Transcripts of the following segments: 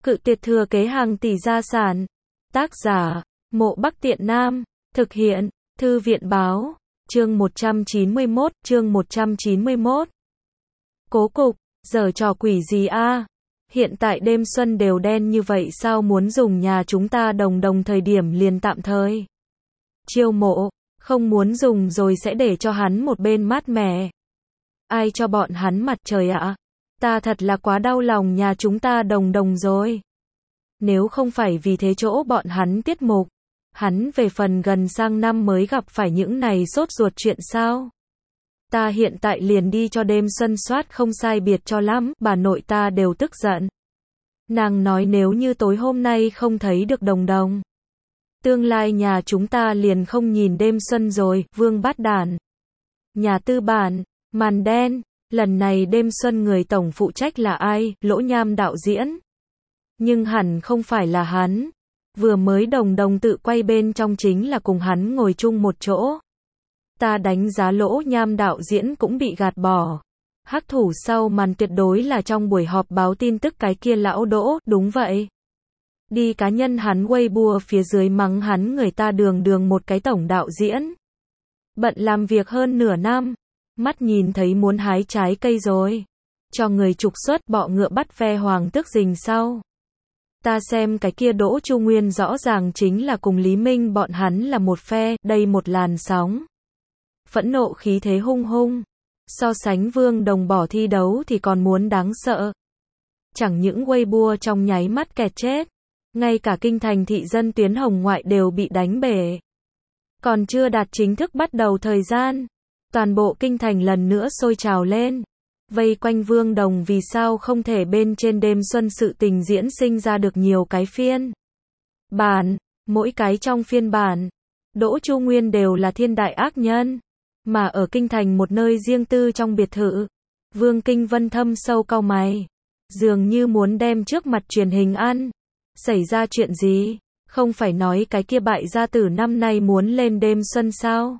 Cự tuyệt thừa kế hàng tỷ gia sản. Tác giả, Mộ Bắc Tiện Nam. Thực hiện, Thư viện báo. Chương 191. Cố cục, giở trò quỷ gì a? Hiện tại đêm xuân đều đen như vậy sao muốn dùng nhà chúng ta đồng thời điểm liền tạm thời. Chiêu mộ, không muốn dùng rồi sẽ để cho hắn một bên mát mẻ. Ai cho bọn hắn mặt trời ạ? Ta thật là quá đau lòng nhà chúng ta đồng rồi. Nếu không phải vì thế chỗ bọn hắn tiết mục, hắn về phần gần sang năm mới gặp phải những này sốt ruột chuyện sao? Ta hiện tại liền đi cho đêm xuân soát không sai biệt cho lắm, bà nội ta đều tức giận. Nàng nói nếu như tối hôm nay không thấy được đồng, tương lai nhà chúng ta liền không nhìn đêm xuân rồi, vương bát đản. Nhà tư bản, màn đen, lần này đêm xuân người tổng phụ trách là ai, Lỗ Nham đạo diễn. Nhưng hẳn không phải là hắn. Vừa mới đồng tự quay bên trong chính là cùng hắn ngồi chung một chỗ. Ta đánh giá Lỗ Nham đạo diễn cũng bị gạt bỏ. Hắc thủ sau màn tuyệt đối là trong buổi họp báo tin tức cái kia lão Đỗ, đúng vậy. Đi cá nhân hắn Weibo phía dưới mắng hắn người ta đường một cái tổng đạo diễn. Bận làm việc hơn nửa năm, mắt nhìn thấy muốn hái trái cây rồi. Cho người trục xuất bọ ngựa bắt ve hoàng tước rình sau. Ta xem cái kia Đỗ Chu Nguyên rõ ràng chính là cùng Lý Minh bọn hắn là một phe, đây một làn sóng. Phẫn nộ khí thế hung. So sánh Vương Đồng bỏ thi đấu thì còn muốn đáng sợ. Chẳng những Weibo trong nháy mắt kẹt chết, ngay cả kinh thành thị dân tuyến hồng ngoại đều bị đánh bể. Còn chưa đạt chính thức bắt đầu thời gian, toàn bộ kinh thành lần nữa sôi trào lên. Vây quanh Vương Đồng vì sao không thể bên trên đêm xuân sự tình diễn sinh ra được nhiều cái phiên bản, mỗi cái trong phiên bản, Đỗ Chu Nguyên đều là thiên đại ác nhân. Mà ở kinh thành một nơi riêng tư trong biệt thự, Vương Kinh Vân thâm sâu cau mày, dường như muốn đem trước mặt truyền hình ăn. Xảy ra chuyện gì? Không phải nói cái kia bại gia tử năm nay muốn lên đêm xuân sao?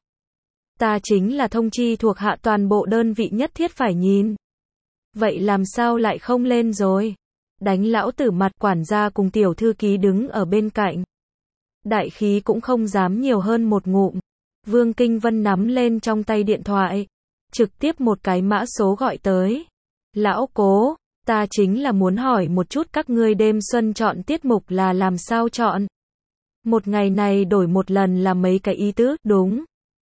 Ta chính là thông chi thuộc hạ toàn bộ đơn vị nhất thiết phải nhìn. Vậy làm sao lại không lên rồi? Đánh lão tử mặt, quản gia cùng tiểu thư ký đứng ở bên cạnh. Đại khí cũng không dám nhiều hơn một ngụm. Vương Kinh Vân nắm lên trong tay điện thoại, trực tiếp một cái mã số gọi tới. Lão Cố, ta chính là muốn hỏi một chút các ngươi đêm xuân chọn tiết mục là làm sao chọn? Một ngày này đổi một lần là mấy cái ý tứ, đúng.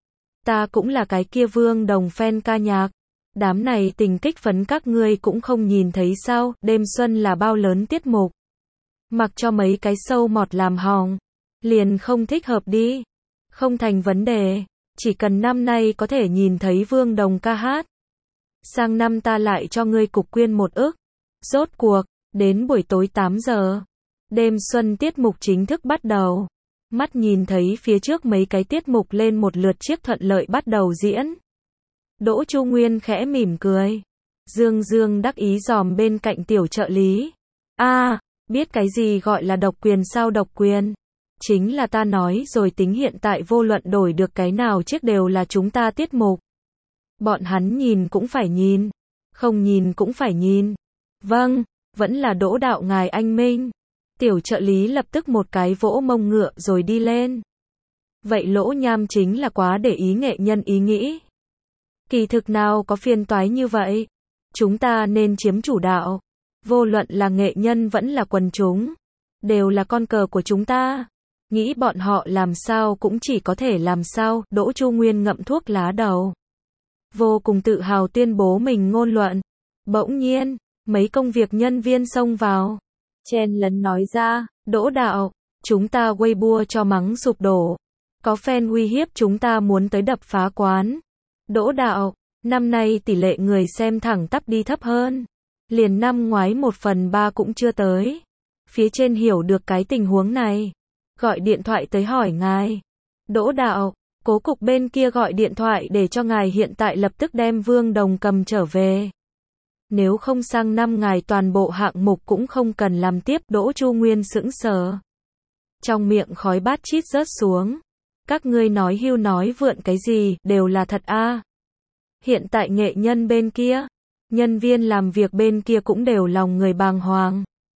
Ta cũng là cái kia Vương Đồng fan ca nhạc. Đám này tình kích phấn các ngươi cũng không nhìn thấy sao, đêm xuân là bao lớn tiết mục. Mặc cho mấy cái sâu mọt làm hòng, liền không thích hợp đi. Không thành vấn đề, chỉ cần năm nay có thể nhìn thấy Vương Đồng ca hát. Sang năm ta lại cho ngươi cục quyên 1 ức. Rốt cuộc, đến buổi tối 8 giờ, đêm xuân tiết mục chính thức bắt đầu. Mắt nhìn thấy phía trước mấy cái tiết mục lên một lượt chiếc thuận lợi bắt đầu diễn. Đỗ Chu Nguyên khẽ mỉm cười. Dương đắc ý dòm bên cạnh tiểu trợ lý. Biết cái gì gọi là độc quyền sao độc quyền? Chính là ta nói rồi tính hiện tại vô luận đổi được cái nào chiếc đều là chúng ta tiết mục. Bọn hắn nhìn cũng phải nhìn, không nhìn cũng phải nhìn. Vâng, vẫn là Đỗ đạo ngài anh minh. Tiểu trợ lý lập tức một cái vỗ mông ngựa rồi đi lên. Vậy Lỗ Nham chính là quá để ý nghệ nhân ý nghĩ. Kỳ thực nào có phiền toái như vậy. Chúng ta nên chiếm chủ đạo. Vô luận là nghệ nhân vẫn là quần chúng, đều là con cờ của chúng ta. Nghĩ bọn họ làm sao cũng chỉ có thể làm sao. Đỗ Chu Nguyên ngậm thuốc lá đầu, vô cùng tự hào tuyên bố mình ngôn luận. Bỗng nhiên, mấy công việc nhân viên xông vào, chen lấn nói ra, Đỗ đạo, chúng ta Weibo cho mắng sụp đổ. Có fan uy hiếp chúng ta muốn tới đập phá quán. Đỗ đạo, năm nay tỷ lệ người xem thẳng tắp đi thấp hơn. Liền năm ngoái 1/3 cũng chưa tới. Phía trên hiểu được cái tình huống này, gọi điện thoại tới hỏi ngài. Đỗ đạo, cố cục bên kia gọi điện thoại để cho ngài hiện tại lập tức đem Vương Đồng cầm trở về. Nếu không sang năm ngài toàn bộ hạng mục cũng không cần làm tiếp. Đỗ Chu Nguyên sững sờ, trong miệng khói bát chít rớt xuống. Các ngươi nói hưu nói vượn cái gì, đều là thật a. Hiện tại nghệ nhân bên kia, nhân viên làm việc bên kia cũng đều lòng người bàng hoàng.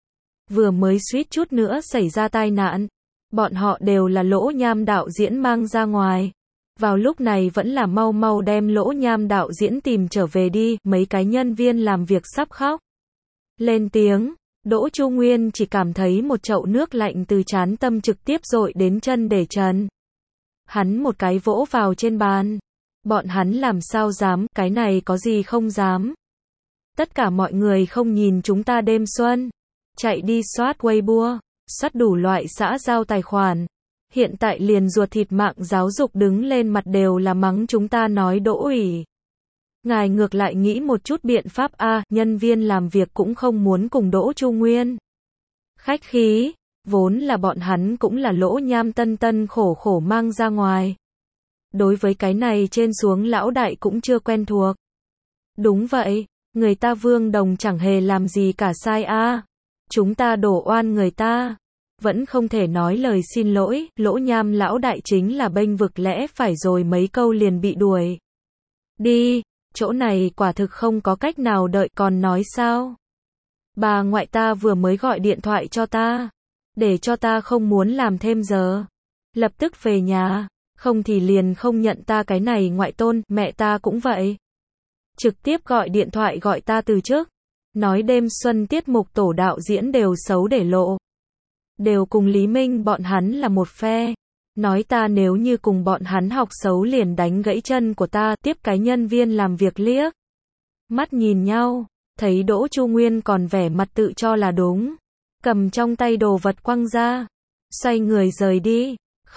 vừa mới suýt chút nữa xảy ra tai nạn. Bọn họ đều là Lỗ Nham đạo diễn mang ra ngoài. Vào lúc này vẫn là mau mau đem Lỗ Nham đạo diễn tìm trở về đi, mấy cái nhân viên làm việc sắp khóc. Lên tiếng, Đỗ Chu Nguyên chỉ cảm thấy một chậu nước lạnh từ trán tâm trực tiếp dội đến chân để trần. Hắn một cái vỗ vào trên bàn. Bọn hắn làm sao dám, cái này có gì không dám. Tất cả mọi người không nhìn chúng ta đêm xuân. Chạy đi soát Weibo, soát đủ loại xã giao tài khoản. Hiện tại liền ruột thịt mạng giáo dục đứng lên mặt đều là mắng chúng ta nói Đỗ ủy. Ngài ngược lại nghĩ một chút biện pháp a, nhân viên làm việc cũng không muốn cùng Đỗ Chu Nguyên khách khí, vốn là bọn hắn cũng là Lỗ Nham tân tân khổ khổ mang ra ngoài. Đối với cái này trên xuống lão đại cũng chưa quen thuộc. Đúng vậy, người ta Vương Đồng chẳng hề làm gì cả sai a. Chúng ta đổ oan người ta. Vẫn không thể nói lời xin lỗi, Lỗ Nham lão đại chính là bênh vực lẽ phải rồi mấy câu liền bị đuổi đi, chỗ này quả thực không có cách nào đợi còn nói sao. Bà ngoại ta vừa mới gọi điện thoại cho ta, để cho ta không muốn làm thêm giờ. Lập tức về nhà, không thì liền không nhận ta cái này ngoại tôn, mẹ ta cũng vậy. Trực tiếp gọi điện thoại gọi ta từ chức, nói đêm xuân tiết mục tổ đạo diễn đều xấu để lộ. Đều cùng Lý Minh bọn hắn là một phe. Nói ta nếu như cùng bọn hắn học xấu liền đánh gãy chân của ta, tiếp cái nhân viên làm việc liếc. Mắt nhìn nhau, thấy Đỗ Chu Nguyên còn vẻ mặt tự cho là đúng. Cầm trong tay đồ vật quăng ra. Xoay người rời đi.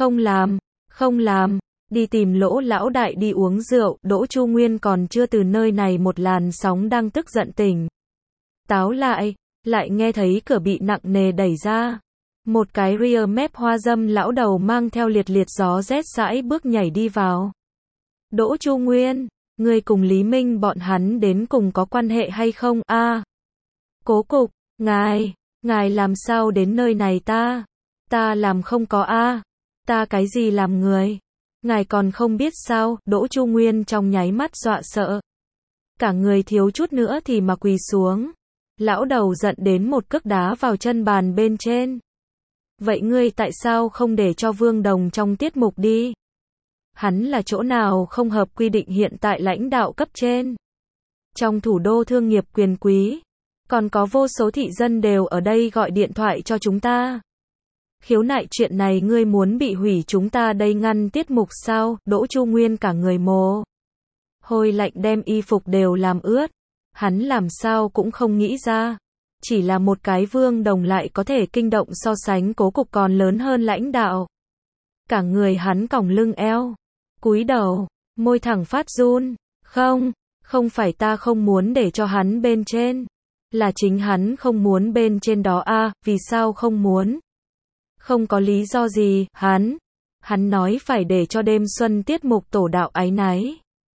Không làm, đi tìm Lỗ lão đại đi uống rượu. Đỗ Chu Nguyên còn chưa từ nơi này một làn sóng đang tức giận tỉnh táo lại nghe thấy cửa bị nặng nề đẩy ra. Một cái rear mép hoa dâm lão đầu mang theo liệt liệt gió rét sãi bước nhảy đi vào. Đỗ Chu Nguyên, ngươi cùng Lý Minh bọn hắn đến cùng có quan hệ hay không a? Cố cục, ngài làm sao đến nơi này ta làm không có a. Ta cái gì làm người? Ngài còn không biết sao? Đỗ Chu Nguyên trong nháy mắt dọa sợ. Cả người thiếu chút nữa thì mà quỳ xuống. Lão đầu giận đến một cước đá vào chân bàn bên trên. Vậy ngươi tại sao không để cho Vương Đồng trong tiết mục đi? Hắn là chỗ nào không hợp quy định hiện tại lãnh đạo cấp trên? Trong thủ đô thương nghiệp quyền quý, còn có vô số thị dân đều ở đây gọi điện thoại cho chúng ta. Khiếu nại chuyện này ngươi muốn bị hủy chúng ta đây ngăn tiết mục sao? Đỗ Chu Nguyên cả người mồ hôi lạnh đem y phục đều làm ướt. Hắn làm sao cũng không nghĩ ra. Chỉ là một cái Vương Đồng lại có thể kinh động so sánh Cố cục còn lớn hơn lãnh đạo. Cả người hắn còng lưng eo, cúi đầu, môi thẳng phát run. Không phải ta không muốn để cho hắn bên trên. Là chính hắn không muốn bên trên đó a. Vì sao không muốn? Không có lý do gì, hắn nói phải để cho đêm xuân tiết mục tổ đạo áy náy.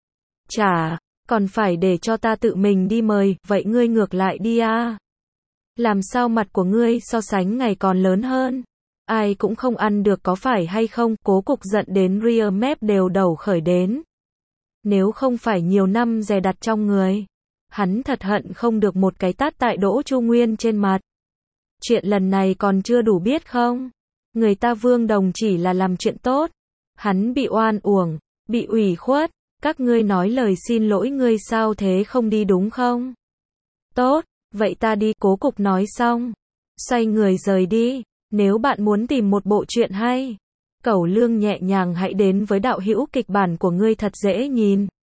Chả, còn phải để cho ta tự mình đi mời, vậy ngươi ngược lại đi a. Làm sao mặt của ngươi so sánh ngày còn lớn hơn? Ai cũng không ăn được có phải hay không? Cố cục giận đến rear mép đều đầu khởi đến. Nếu không phải nhiều năm dè đặt trong người, hắn thật hận không được một cái tát tại Đỗ Chu Nguyên trên mặt. Chuyện lần này còn chưa đủ biết không? Người ta Vương Đồng chỉ là làm chuyện tốt. Hắn bị oan uổng, bị ủy khuất. Các ngươi nói lời xin lỗi ngươi sao thế không đi đúng không? Tốt, vậy ta đi, Cố cục nói xong. Xoay người rời đi. Nếu bạn muốn tìm một bộ truyện hay, Cẩu Lương nhẹ nhàng hãy đến với đạo hữu kịch bản của ngươi thật dễ nhìn.